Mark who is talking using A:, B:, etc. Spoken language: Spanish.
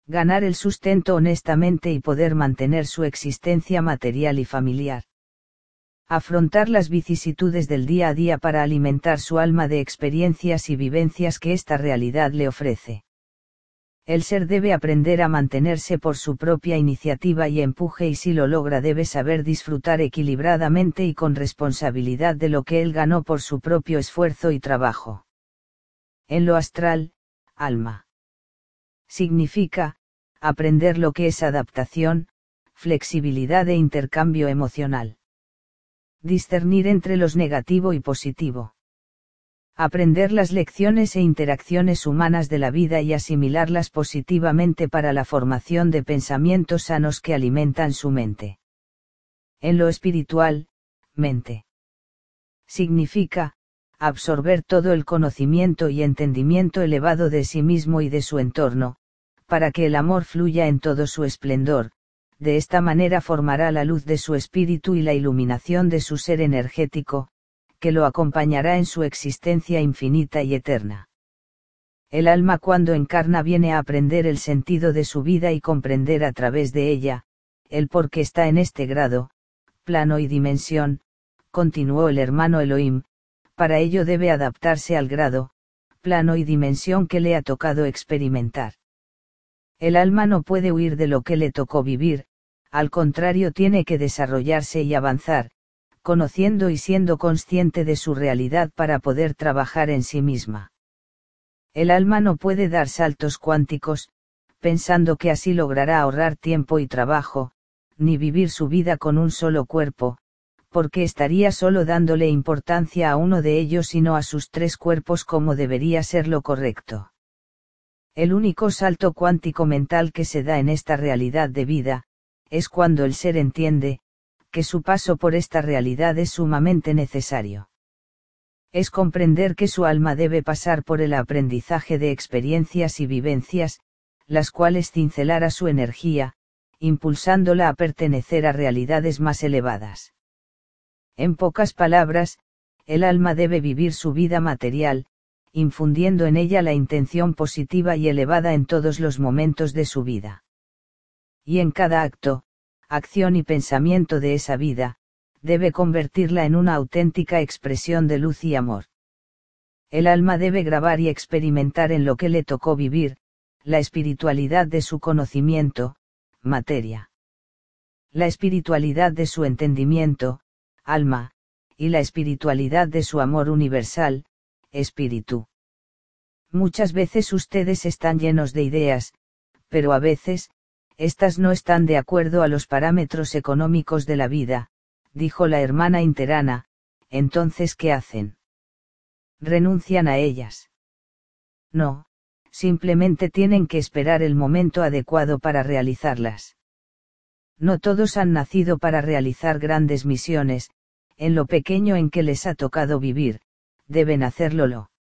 A: ganar el sustento honestamente y poder mantener su existencia material y familiar. Afrontar las vicisitudes del día a día para alimentar su alma de experiencias y vivencias que esta realidad le ofrece. El ser debe aprender a mantenerse por su propia iniciativa y empuje, y si lo logra debe saber disfrutar equilibradamente y con responsabilidad de lo que él ganó por su propio esfuerzo y trabajo. En lo astral, alma significa aprender lo que es adaptación, flexibilidad e intercambio emocional. Discernir entre los negativo y positivo. Aprender las lecciones e interacciones humanas de la vida y asimilarlas positivamente para la formación de pensamientos sanos que alimentan su mente. En lo espiritual, mente significa absorber todo el conocimiento y entendimiento elevado de sí mismo y de su entorno, para que el amor fluya en todo su esplendor. De esta manera formará la luz de su espíritu y la iluminación de su ser energético, que lo acompañará en su existencia infinita y eterna. El alma cuando encarna viene a aprender el sentido de su vida y comprender a través de ella, el por qué está en este grado, plano y dimensión, continuó el hermano Elohim. Para ello debe adaptarse al grado, plano y dimensión que le ha tocado experimentar. El alma no puede huir de lo que le tocó vivir, al contrario tiene que desarrollarse y avanzar, conociendo y siendo consciente de su realidad para poder trabajar en sí misma. El alma no puede dar saltos cuánticos, pensando que así logrará ahorrar tiempo y trabajo, ni vivir su vida con un solo cuerpo, porque estaría solo dándole importancia a uno de ellos y no a sus tres cuerpos como debería ser lo correcto. El único salto cuántico mental que se da en esta realidad de vida, es cuando el ser entiende, que su paso por esta realidad es sumamente necesario. Es comprender que su alma debe pasar por el aprendizaje de experiencias y vivencias, las cuales cincelará su energía, impulsándola a pertenecer a realidades más elevadas. En pocas palabras, el alma debe vivir su vida material, infundiendo en ella la intención positiva y elevada en todos los momentos de su vida. Y en cada acto, acción y pensamiento de esa vida, debe convertirla en una auténtica expresión de luz y amor. El alma debe grabar y experimentar en lo que le tocó vivir, la espiritualidad de su conocimiento, materia. La espiritualidad de su entendimiento, alma, y la espiritualidad de su amor universal, espíritu. Muchas veces ustedes están llenos de ideas, pero a veces, estas no están de acuerdo a los parámetros económicos de la vida, dijo la hermana interana. Entonces ¿qué hacen? ¿Renuncian a ellas? No, simplemente tienen que esperar el momento adecuado para realizarlas. No todos han nacido para realizar grandes misiones, en lo pequeño en que les ha tocado vivir, deben hacerlo.